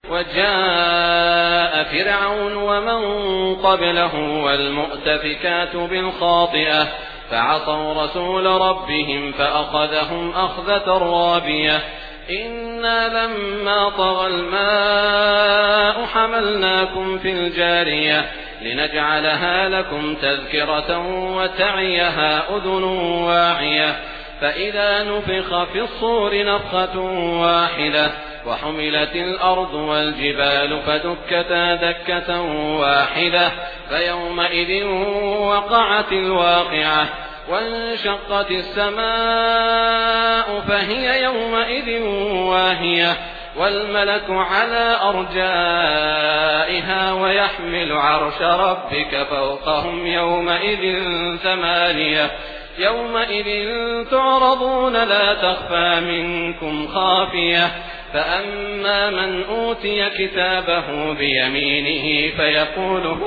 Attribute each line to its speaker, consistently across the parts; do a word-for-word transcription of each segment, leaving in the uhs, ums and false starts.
Speaker 1: وجاء فرعون ومن قبله والمؤتفكات بالخاطئة فعصوا رسول ربهم فأخذهم أخذة رابية إنا لما طغى الماء حملناكم في الجارية لنجعلها لكم تذكرة وتعيها أذن واعية فإذا نفخ في الصور نفخة واحدة وحملت الأرض والجبال فدكتا دكة واحدة فيومئذ وقعت الواقعة وانشقت السماء فهي يومئذ واهية والملك على أرجائها ويحمل عرش ربك فوقهم يومئذ ثمانية يومئذ تعرضون لا تخفى منكم خافية فأما من أوتي كتابه بيمينه فيقول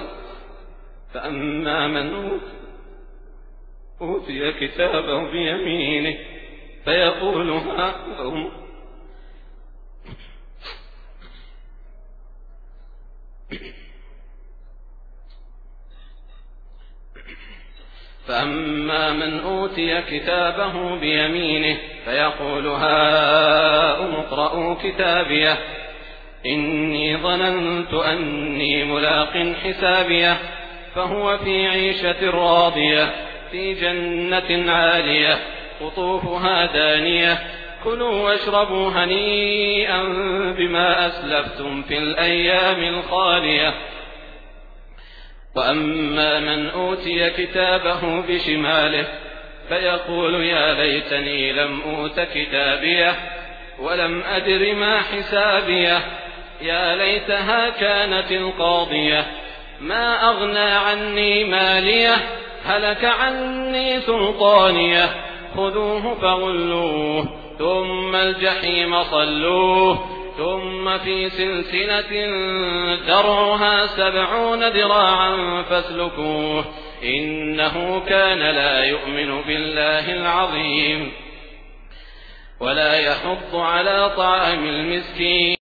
Speaker 1: فأما من أوتي كتابه بيمينه فيقول هاؤم فأما من أوتي كتابه بيمينه فيقول هاؤم اقرءوا كتابيه إني ظننت أني ملاق حسابيه فهو في عيشة راضية في جنة عالية قطوفها دانية كلوا واشربوا هنيئا بما أسلفتم في الأيام الخالية وأما من أوتي كتابه بشماله فيقول يا ليتني لم أوت كتابيه ولم أدر ما حسابيه يا ليتها كانت القاضية ما أغنى عني ماليه هلك عني سلطانيه خذوه فغلوه ثم الجحيم صلوه ثم في سلسلة ذرعها سبعون ذراعا فاسلكوه إنه كان لا يؤمن بالله العظيم ولا يحض على طعام المسكين